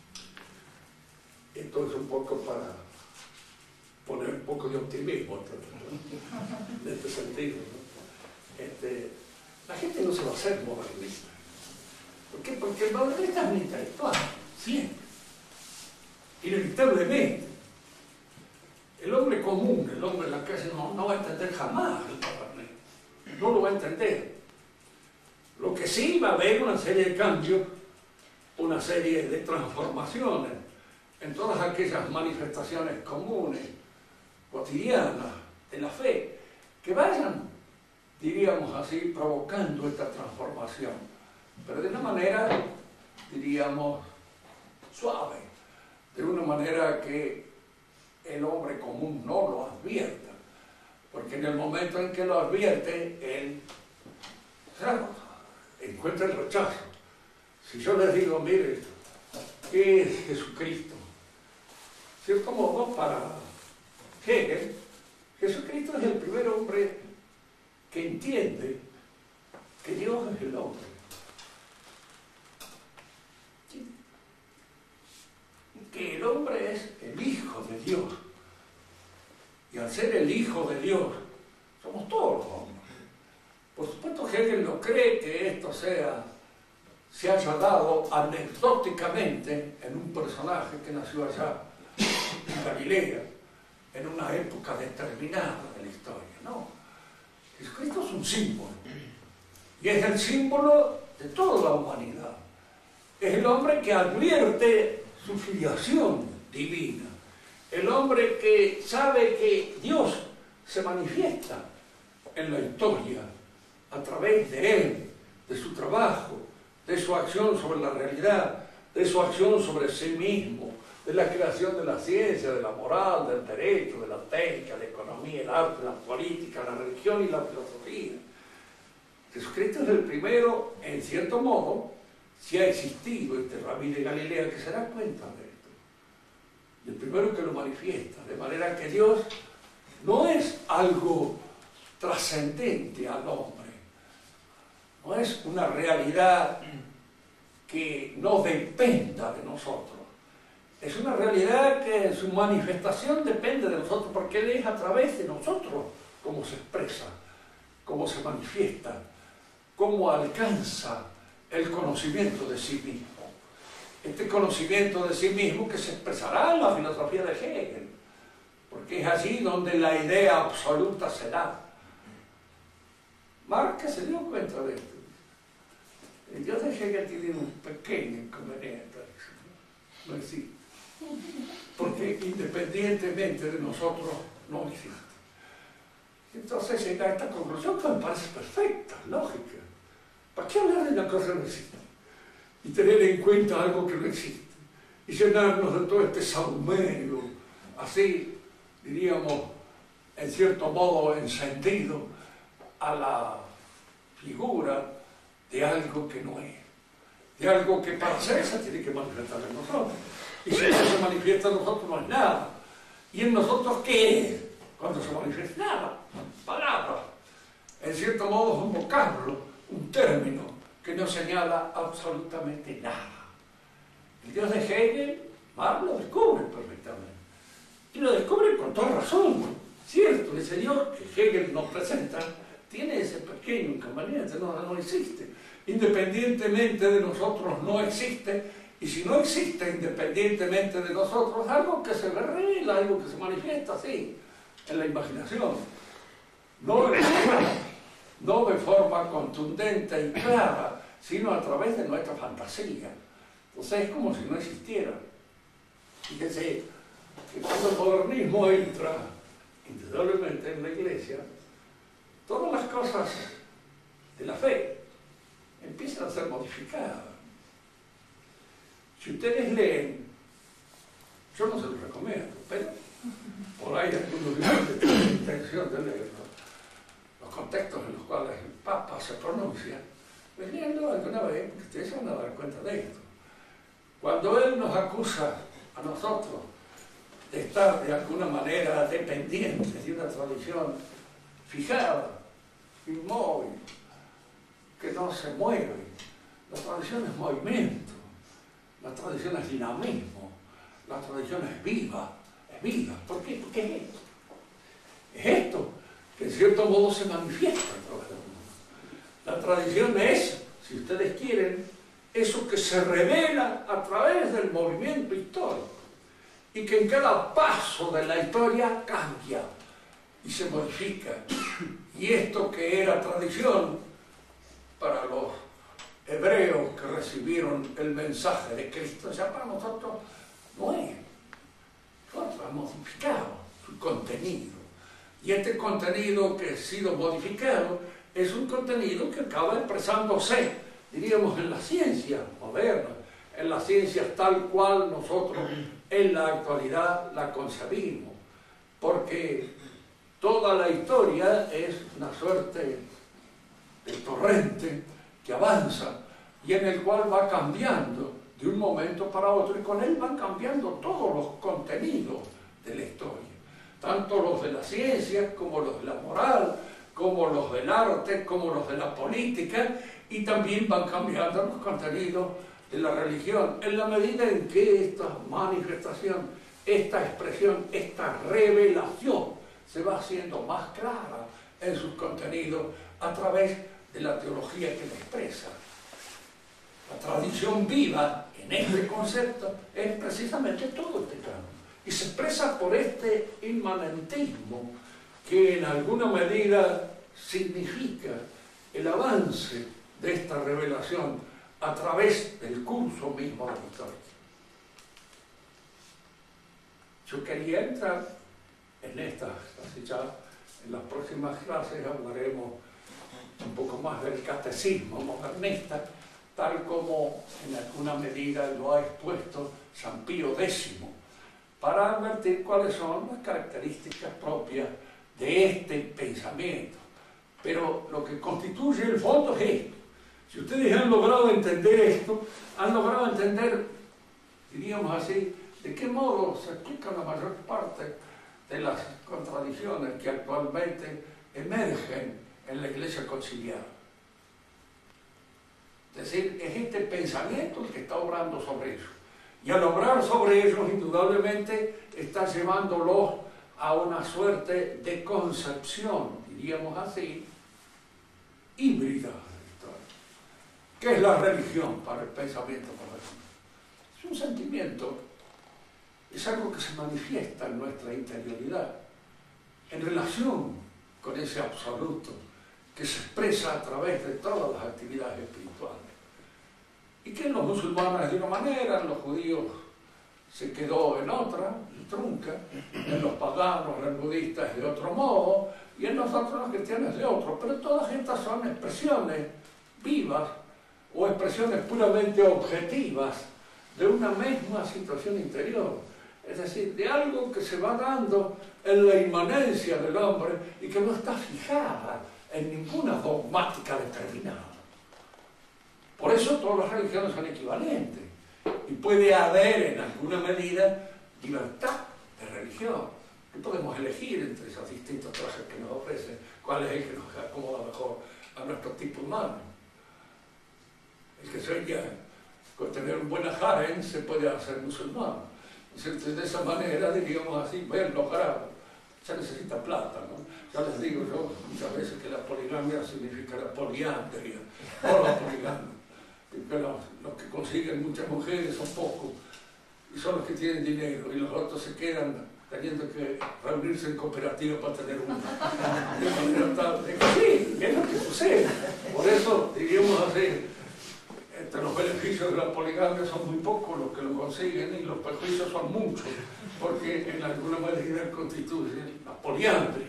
esto es un poco para poner un poco de optimismo, ¿no? En este sentido, ¿no? La gente no se va a hacer modernista. ¿Por qué? Porque el modernista es un intelectual, siempre, inevitablemente. El hombre común, el hombre en la calle no va a entender jamás el modernismo, no lo va a entender. Lo que sí va a haber una serie de cambios, una serie de transformaciones en todas aquellas manifestaciones comunes, cotidianas de la fe, que vayan, diríamos así, provocando esta transformación, pero de una manera, diríamos, suave, de una manera que el hombre común no lo advierta, porque en el momento en que lo advierte, él, claro, encuentra el rechazo. Si yo les digo, mire, ¿qué es Jesucristo? Cierto modo, para Hegel, Jesucristo es el primer hombre que entiende que Dios es el hombre. Que el hombre es el Hijo de Dios. Y al ser el Hijo de Dios, somos todos los hombres. Por supuesto, Hegel no cree que esto sea se haya dado anecdóticamente en un personaje que nació allá en Galilea, en una época determinada de la historia. No, Jesucristo es un símbolo, y es el símbolo de toda la humanidad. Es el hombre que advierte su filiación divina, el hombre que sabe que Dios se manifiesta en la historia a través de él, de su trabajo, de su acción sobre la realidad, de su acción sobre sí mismo, de la creación de la ciencia, de la moral, del derecho, de la técnica, la economía, el arte, la política, la religión y la filosofía. Jesucristo es el primero, en cierto modo, si ha existido este rabí de Galilea que se da cuenta de esto. Y el primero que lo manifiesta, de manera que Dios no es algo trascendente al hombre, no es una realidad que no dependa de nosotros. Es una realidad que en su manifestación depende de nosotros, porque Él es a través de nosotros cómo se expresa, cómo se manifiesta, cómo alcanza el conocimiento de sí mismo. Este conocimiento de sí mismo que se expresará en la filosofía de Hegel, porque es allí donde la idea absoluta se da. Marx se dio cuenta de esto. El Dios de Hegel tiene un pequeño inconveniente, no existe. Porque independientemente de nosotros no existe. Entonces llega a esta conclusión que me parece perfecta, lógica. ¿Para qué hablar de una cosa que no existe? Y tener en cuenta algo que no existe. Y llenarnos de todo este saumerio, así, diríamos, en cierto modo encendido a la figura de algo que no es. De algo que para ser se tiene que manifestar en nosotros. Y si no se manifiesta en nosotros no es nada. ¿Y en nosotros qué es? Cuando se manifiesta nada, palabra. En cierto modo es un vocablo, un término que no señala absolutamente nada. El Dios de Hegel, Marx lo descubre perfectamente. Y lo descubre con toda razón. Cierto, ese Dios que Hegel nos presenta tiene ese pequeño inconveniente, no existe. Independientemente de nosotros no existe. Y si no existe independientemente de nosotros, algo que se revela, algo que se manifiesta así, en la imaginación. No de forma contundente y clara, sino a través de nuestra fantasía. Entonces es como si no existiera. Fíjense que cuando el modernismo entra, indudablemente en la Iglesia, todas las cosas de la fe empiezan a ser modificadas. Si ustedes leen, yo no se los recomiendo, pero por ahí algunos tienen la intención de leerlo, los contextos en los cuales el Papa se pronuncia, pues léanlo alguna vez, porque ustedes se van a dar cuenta de esto. Cuando Él nos acusa a nosotros de estar de alguna manera dependientes de una tradición fijada, inmóvil, que no se mueve, la tradición es movimiento. La tradición es dinamismo, la tradición es viva, es vida. ¿Por qué? Porque es esto. Es esto que en cierto modo se manifiesta en todo el mundo. La tradición es, si ustedes quieren, eso que se revela a través del movimiento histórico y que en cada paso de la historia cambia y se modifica. Y esto que era tradición para los hebreos que recibieron el mensaje de Cristo, ya para nosotros no es. Nosotros hemos modificado su contenido. Y este contenido que ha sido modificado es un contenido que acaba expresándose, diríamos, en la ciencia moderna, en las ciencias tal cual nosotros en la actualidad la concebimos. Porque toda la historia es una suerte de torrente que avanza y en el cual va cambiando de un momento para otro, y con él van cambiando todos los contenidos de la historia, tanto los de la ciencia como los de la moral, como los del arte, como los de la política, y también van cambiando los contenidos de la religión, en la medida en que esta manifestación, esta expresión, esta revelación se va haciendo más clara en sus contenidos a través de la teología que la expresa. La tradición viva en este concepto es precisamente todo este canon. Y se expresa por este inmanentismo que en alguna medida significa el avance de esta revelación a través del curso mismo de la historia. Yo quería entrar en estas, así ya en las próximas clases hablaremos un poco más del catecismo modernista, tal como en alguna medida lo ha expuesto San Pío X, para advertir cuáles son las características propias de este pensamiento. Pero lo que constituye el fondo es esto. Si ustedes han logrado entender esto, han logrado entender, diríamos así, de qué modo se explica la mayor parte de las contradicciones que actualmente emergen en la Iglesia conciliar. Es decir, es este pensamiento el que está obrando sobre ellos. Y al obrar sobre ellos, indudablemente, está llevándolos a una suerte de concepción, diríamos así, híbrida. ¿Qué es la religión para el pensamiento correcto? Es un sentimiento, es algo que se manifiesta en nuestra interioridad, en relación con ese absoluto que se expresa a través de todas las actividades espirituales. Y que en los musulmanes es de una manera, en los judíos se quedó en otra, y trunca, en los paganos, en los budistas de otro modo, y en nosotros los cristianos de otro. Pero todas estas son expresiones vivas o expresiones puramente objetivas de una misma situación interior. Es decir, de algo que se va dando en la inmanencia del hombre y que no está fijada en ninguna dogmática determinada. Por eso todas las religiones son equivalentes y puede haber en alguna medida libertad de religión, que podemos elegir entre esos distintos trajes que nos ofrecen cuál es el que nos acomoda mejor a nuestro tipo humano. El que sueña con tener un buen harem se puede hacer musulmán. De esa manera, diríamos así, bien logrado. Ya necesita plata, ¿no? Ya les digo yo muchas veces que la poligamia significa la poliandria, no la poligamia. Porque los que consiguen muchas mujeres son pocos y son los que tienen dinero y los otros se quedan teniendo que reunirse en cooperativa para tener una. De manera tal de que sí, es lo que sucede. Por eso, diríamos así, entre los beneficios de la poligamia son muy pocos los que lo consiguen y los perjuicios son muchos, porque en alguna medida constituye la poliandria.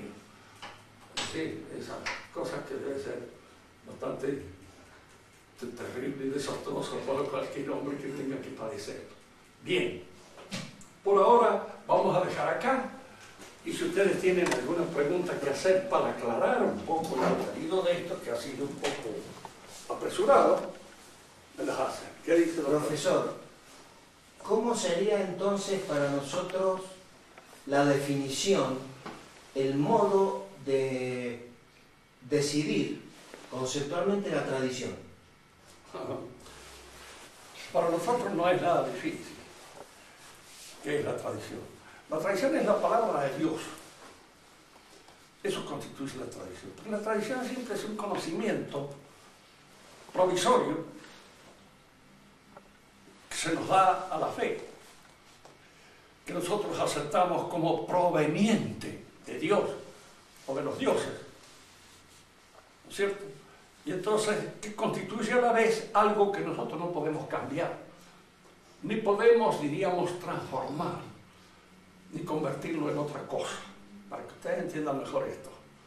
Sí, esas cosas que deben ser bastante terrible y desastroso para cualquier hombre que tenga que padecer. Bien, por ahora vamos a dejar acá y si ustedes tienen alguna pregunta que hacer para aclarar un poco el contenido de esto, que ha sido un poco apresurado, me las hacen. ¿Qué dice el
profesor? ¿Cómo sería entonces para nosotros la definición, el modo de decidir conceptualmente la tradición?
Para nosotros no es nada difícil. ¿Qué es la tradición? La tradición es la palabra de Dios. Eso constituye la tradición. Porque la tradición siempre es un conocimiento provisorio que se nos da a la fe, que nosotros aceptamos como proveniente de Dios o de los dioses. ¿No es cierto? Y entonces, que constituye a la vez algo que nosotros no podemos cambiar, ni podemos, diríamos, transformar, ni convertirlo en otra cosa, para que ustedes entiendan mejor esto.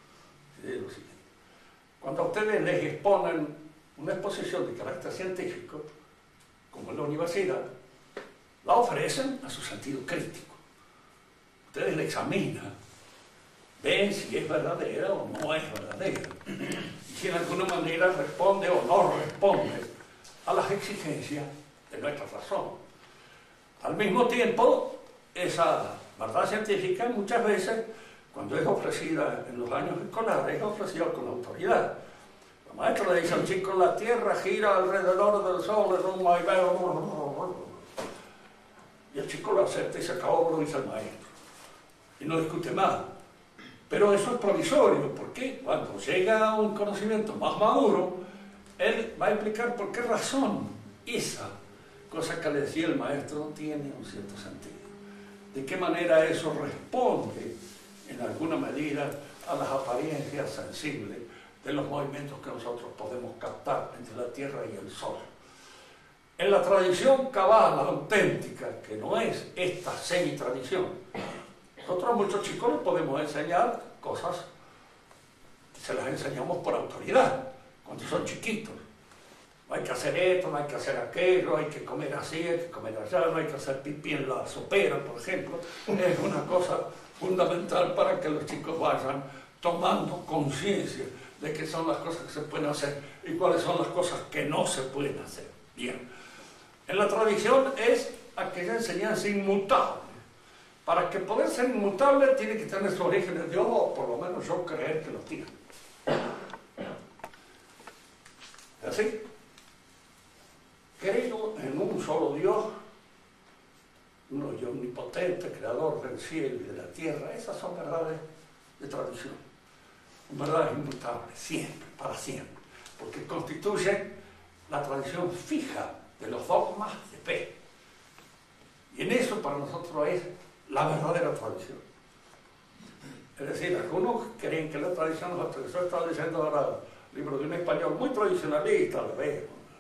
Cuando a ustedes les exponen una exposición de carácter científico, como en la universidad, la ofrecen a su sentido crítico. Ustedes la examinan, ven si es verdadera o no es verdadera. Si en alguna manera responde o no responde a las exigencias de nuestra razón. Al mismo tiempo, esa verdad científica muchas veces, cuando es ofrecida en los años escolares, es ofrecida con autoridad. La maestra le dice al chico, la Tierra gira alrededor del Sol en un vaivén. Y el chico lo acepta y se acabó, lo dice el maestro. Y no discute más. Pero eso es provisorio, porque cuando llega a un conocimiento más maduro, él va a explicar por qué razón esa cosa que le decía el maestro tiene un cierto sentido. ¿De qué manera eso responde, en alguna medida, a las apariencias sensibles de los movimientos que nosotros podemos captar entre la Tierra y el Sol? En la tradición cabala auténtica, que no es esta semi-tradición, nosotros a muchos chicos les podemos enseñar cosas, se las enseñamos por autoridad, cuando son chiquitos. No hay que hacer esto, no hay que hacer aquello, hay que comer así, hay que comer allá, no hay que hacer pipí en la sopera, por ejemplo. Es una cosa fundamental para que los chicos vayan tomando conciencia de qué son las cosas que se pueden hacer y cuáles son las cosas que no se pueden hacer. Bien. En la tradición es aquella enseñanza inmutable. Para que poder ser inmutable tiene que tener sus orígenes de Dios, o por lo menos yo creer que los tiene. ¿Es así? Creo en un solo Dios, uno y omnipotente, creador del cielo y de la tierra. Esas son verdades de tradición, verdades inmutables, siempre, para siempre, porque constituyen la tradición fija de los dogmas de fe. Y en eso para nosotros es la verdadera tradición. Es decir, algunos creen que la tradición, nosotros, yo estaba diciendo ahora libro de un español muy tradicionalista, lo veo,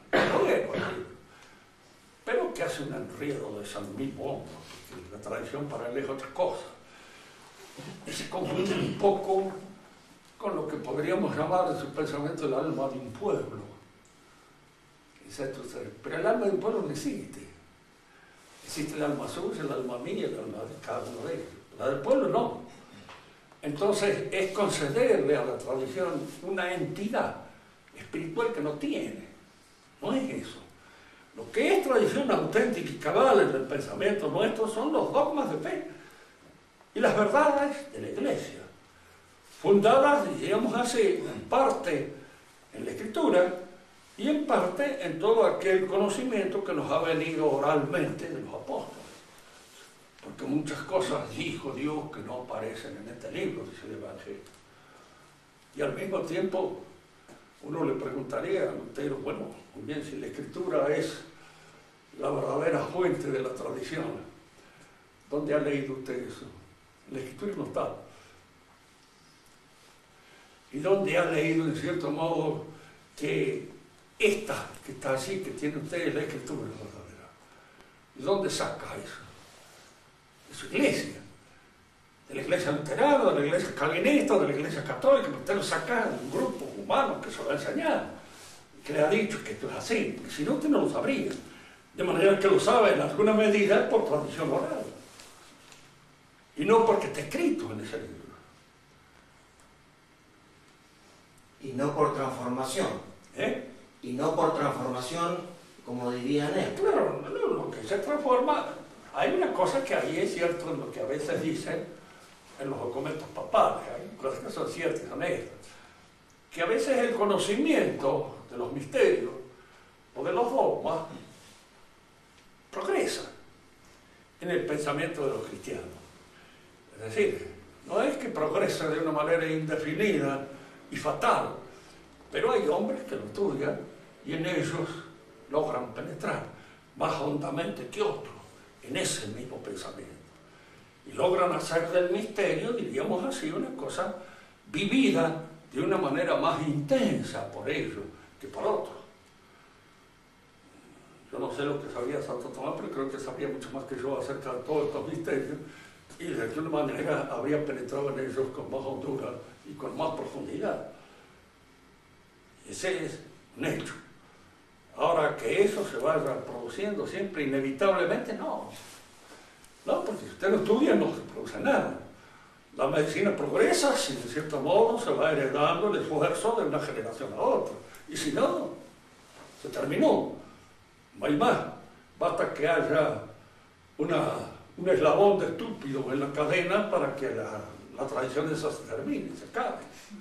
pero que hace un enredo de San Mil bombos, porque la tradición para él es otra cosa. Y se confunde un poco con lo que podríamos llamar en su pensamiento el alma de un pueblo. Pero el alma de un pueblo no existe. Existe el alma suya, el alma mía, el alma de cada uno de ellos. La del pueblo no. Entonces es concederle a la tradición una entidad espiritual que no tiene. No es eso. Lo que es tradición auténtica y cabal en el pensamiento nuestro son los dogmas de fe y las verdades de la Iglesia, fundadas, digamos así, en parte en la Escritura y en parte en todo aquel conocimiento que nos ha venido oralmente de los apóstoles. Porque muchas cosas dijo Dios que no aparecen en este libro, dice el Evangelio. Y al mismo tiempo uno le preguntaría a Lutero, bueno, muy bien, si la Escritura es la verdadera fuente de la tradición, ¿dónde ha leído usted eso? La Escritura no está. ¿Y dónde ha leído, en cierto modo, que esta que está allí, que tiene usted, es la Escritura verdadera? ¿Y dónde saca eso? De su iglesia. De la iglesia luterana, de la iglesia calvinista, de la iglesia católica. Usted lo saca de un grupo humano que se lo ha enseñado, que le ha dicho que esto es así, porque si no, usted no lo sabría. De manera que lo sabe en alguna medida por tradición oral. Y no porque está escrito en ese libro.
Y no por transformación. Y no por transformación, como dirían ellos.
Claro, lo que se transforma. Hay una cosa que ahí es cierto en lo que a veces dicen en los documentos papales, hay cosas que son ciertas y honestas, que a veces el conocimiento de los misterios o de los dogmas progresa en el pensamiento de los cristianos. Es decir, no es que progrese de una manera indefinida y fatal, pero hay hombres que lo estudian y en ellos logran penetrar más hondamente que otros en ese mismo pensamiento. Y logran hacer del misterio, diríamos así, una cosa vivida de una manera más intensa por ellos que por otros. Yo no sé lo que sabía Santo Tomás, pero creo que sabía mucho más que yo acerca de todos estos misterios y de alguna manera habría penetrado en ellos con más hondura y con más profundidad. Ese es un hecho. Ahora, que eso se vaya produciendo siempre inevitablemente, no. No, porque si usted no estudia no se produce nada. La medicina progresa si de cierto modo se va heredando el esfuerzo de una generación a otra. Y si no, se terminó. No hay más. Basta que haya un eslabón de estúpidos en la cadena para que la tradición esa se termine, se acabe.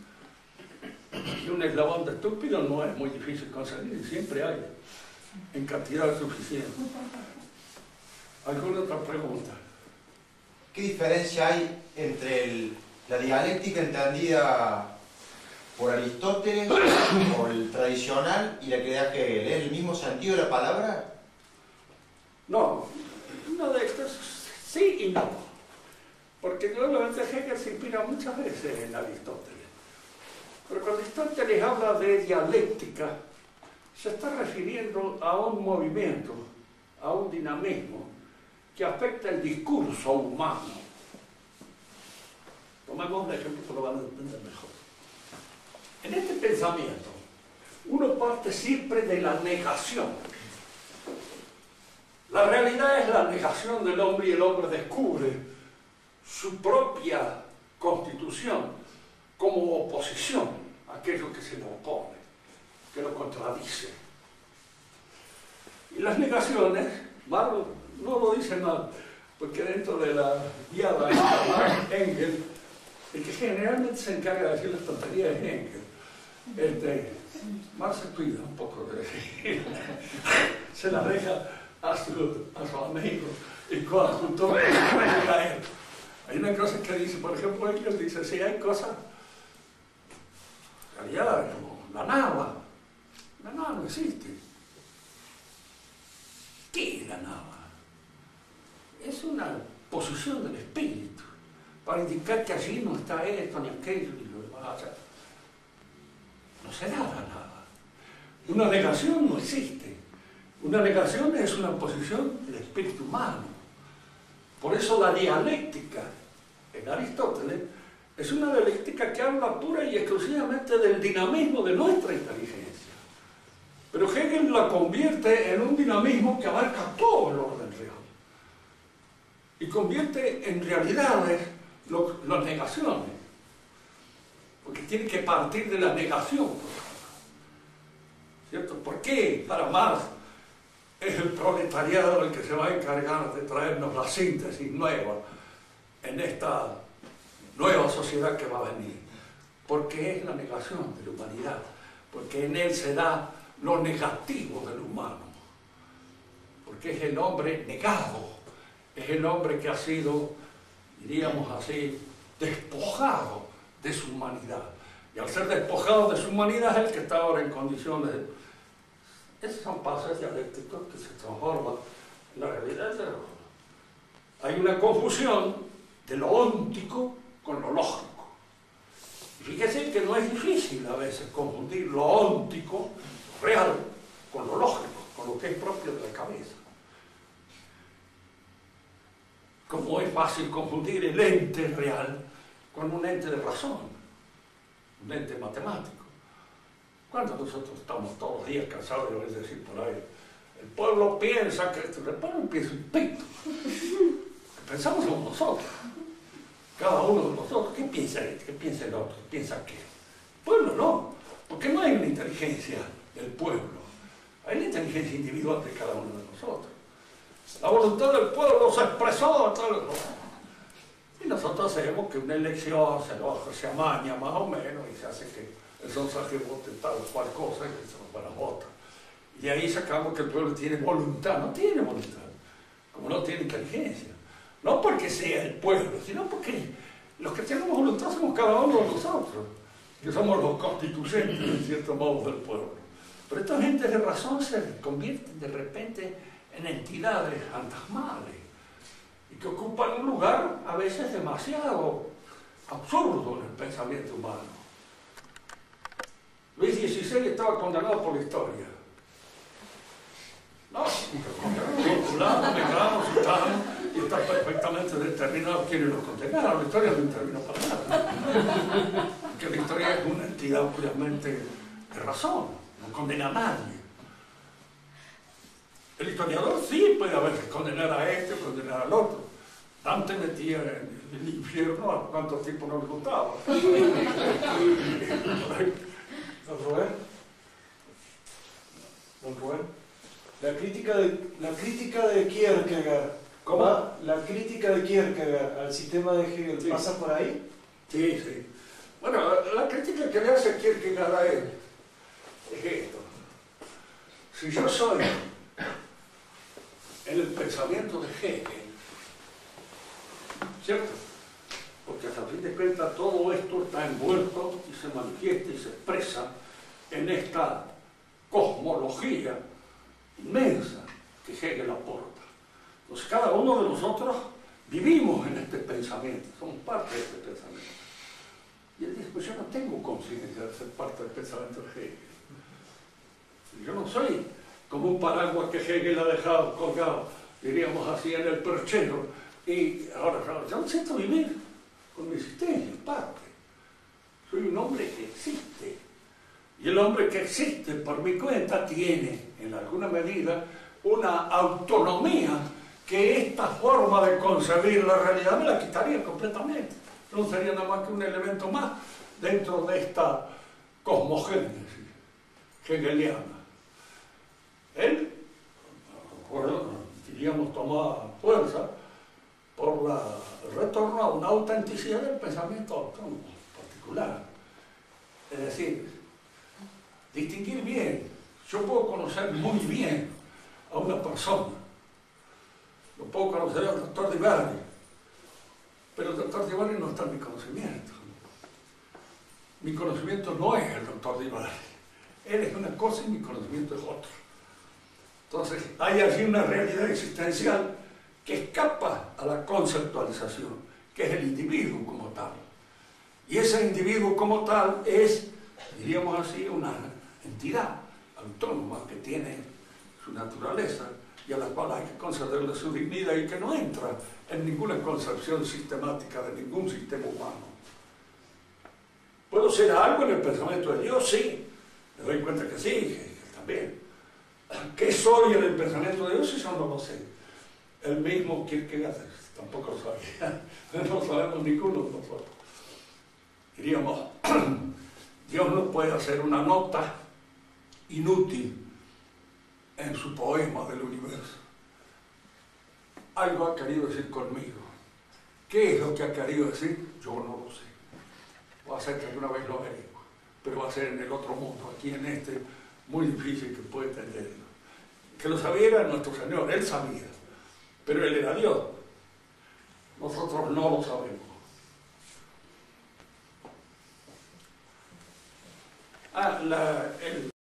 Y un eslabón de estúpidos no es muy difícil conseguir, siempre hay, en cantidad suficiente. ¿Alguna otra pregunta?
¿Qué diferencia hay entre la dialéctica entendida
por Aristóteles, por el tradicional y la que da Hegel. ¿Es el mismo sentido de la palabra?
No, no de estos sí y no. Porque nuevamente Hegel se inspira muchas veces en Aristóteles. Pero cuando Aristóteles habla de dialéctica, se está refiriendo a un movimiento, a un dinamismo que afecta el discurso humano. Tomemos un ejemplo que lo van a entender mejor. En este pensamiento, uno parte siempre de la negación. La realidad es la negación del hombre y el hombre descubre su propia constitución como oposición a aquello que se le opone, que lo contradice. Y las negaciones, Marx no lo dice mal, porque dentro de la guiada de Marx, Engels, el que generalmente se encarga de decir las tonterías es Engels. Marx se cuida un poco de decir, se la deja a su amigo y coadjutor caer. Hay una cosa que dice, por ejemplo, Engels dice, sí, hay cosas, en realidad, como la nada no existe. ¿Qué es la nada? Es una posición del espíritu para indicar que allí no está esto ni aquello ni lo demás. No se da nada. Una negación no existe. Una negación es una posición del espíritu humano. Por eso la dialéctica en Aristóteles es una dialéctica que habla pura y exclusivamente del dinamismo de nuestra inteligencia. Pero Hegel la convierte en un dinamismo que abarca todo el orden real. Y convierte en realidades las negaciones. Porque tiene que partir de la negación. ¿Cierto? ¿Por qué para Marx es el proletariado el que se va a encargar de traernos la síntesis nueva en esta nueva sociedad que va a venir? Porque es la negación de la humanidad. Porque en él se da lo negativo del humano. Porque es el hombre negado. Es el hombre que ha sido, diríamos así, despojado de su humanidad. Y al ser despojado de su humanidad es el que está ahora en condiciones de... Esos son pasos dialécticos que se transforman en la realidad. Hay una confusión de lo óntico con lo lógico. Y fíjese que no es difícil a veces confundir lo óntico, real, con lo lógico, con lo que es propio de la cabeza. Como es fácil confundir el ente real con un ente de razón, un ente matemático. ¿Cuántos de nosotros estamos todos los días cansados de oír decir por ahí? El pueblo piensa que esto, el pueblo piensa un pito. Pensamos somos nosotros. Cada uno de nosotros. ¿Qué piensa este? ¿Qué piensa el otro? ¿Qué piensa aquel? El pueblo no. Porque no hay una inteligencia del pueblo. Hay la inteligencia individual de cada uno de nosotros. La voluntad del pueblo se expresó tal. Y nosotros sabemos que una elección se amaña más o menos y se hace que el sonsaje vote tal o cual cosa y que se nos van a votar. Y de ahí sacamos que el pueblo tiene voluntad. No tiene voluntad, como no tiene inteligencia. No porque sea el pueblo, sino porque los que tenemos voluntad somos cada uno de nosotros, que somos los constituyentes, en cierto modo, del pueblo. Pero estas gentes de razón se convierten de repente en entidades fantasmales y que ocupan un lugar a veces demasiado absurdo en el pensamiento humano. Luis XVI estaba condenado por la historia. No, condenado, negado, citado, y está perfectamente determinado quiénes lo condenaron. La historia no intervino para nada. Porque la historia es una entidad puramente de razón, no condena a nadie. El historiador sí puede a veces condenar a este, condenar al otro. Dante metía en el infierno a cuántos tipos no le gustaba.
Don Rubén, la crítica de Kierkegaard,
¿cómo?
La crítica de Kierkegaard al sistema de Hegel, sí. ¿Pasa por ahí?
Sí, sí. Bueno, la crítica que le hace Kierkegaard a él es esto. Si yo soy en el pensamiento de Hegel, ¿cierto? porque a fin de cuentas todo esto está envuelto y se manifiesta y se expresa en esta cosmología inmensa que Hegel aporta. Entonces cada uno de nosotros vivimos en este pensamiento, somos parte de este pensamiento. Y él dice, pues yo no tengo conciencia de ser parte del pensamiento de Hegel. Yo no soy como un paraguas que Hegel ha dejado colgado, diríamos así, en el perchero, y ahora yo necesito vivir con mi existencia, en parte. Soy un hombre que existe. Y el hombre que existe por mi cuenta tiene, en alguna medida, una autonomía que esta forma de concebir la realidad me la quitaría completamente. No sería nada más que un elemento más dentro de esta cosmogénesis hegeliana. Él, diríamos, tomaba fuerza por el retorno a una autenticidad del pensamiento autónomo particular. Es decir, distinguir bien. Yo puedo conocer muy bien a una persona. Lo puedo conocer al doctor Divari, pero el doctor Divari no está en mi conocimiento. Mi conocimiento no es el doctor Divari. Él es una cosa y mi conocimiento es otra. Entonces, hay allí una realidad existencial que escapa a la conceptualización, que es el individuo como tal. Y ese individuo como tal es, diríamos así, una entidad autónoma que tiene su naturaleza y a la cual hay que concederle su dignidad y que no entra en ninguna concepción sistemática de ningún sistema humano. ¿Puedo ser algo en el pensamiento de Dios? Sí. Me doy cuenta que sí, también. ¿Qué soy en el pensamiento de Dios? Eso no lo sé. El mismo Kierkegaard tampoco lo sabía. No sabemos ninguno de nosotros. Diríamos, Dios no puede hacer una nota inútil en su poema del universo. Algo ha querido decir conmigo. ¿Qué es lo que ha querido decir? Yo no lo sé. Va a ser que alguna vez lo veremos, pero va a ser en el otro mundo, aquí en este, muy difícil que pueda entenderlo. Que lo sabía nuestro Señor, Él sabía, pero Él era Dios. Nosotros no lo sabemos. El